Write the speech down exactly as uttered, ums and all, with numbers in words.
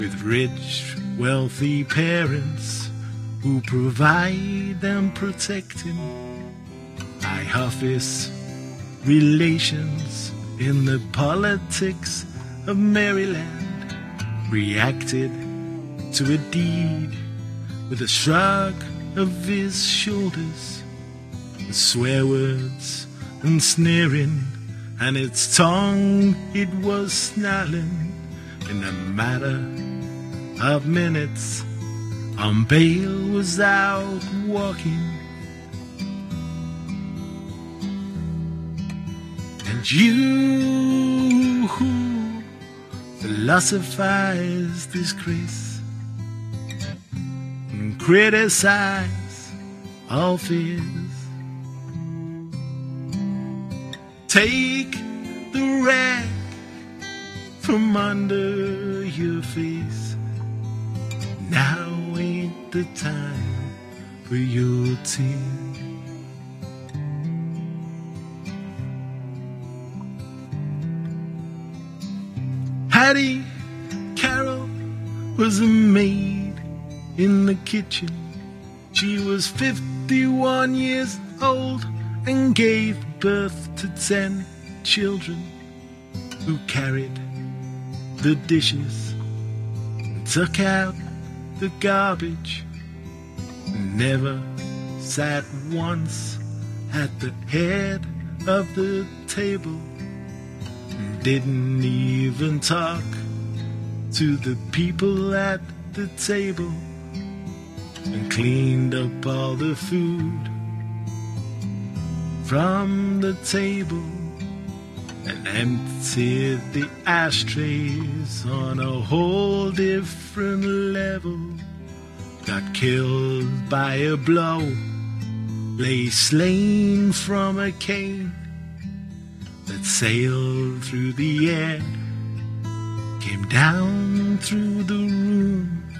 with rich, wealthy parents who provide and protect him. High office relations in the politics of Maryland reacted to a deed with a shrug of his shoulders, with swear words and sneering, and its tongue it was snarling. In a matter of minutes, on bail was out walking, and you who philosophize disgrace and criticize all fears, take the rag from under your face. Now ain't the time for your tears. Hattie Carroll was a maid in the kitchen. She was fifty-one years old and gave birth to ten children who carried the dishes and took out the garbage, never sat once at the head of the table, and didn't even talk to the people at the table, and cleaned up all the food from the table and emptied the ashtrays on a whole different level. Got killed by a blow, lay slain from a cane that sailed through the air, came down through the room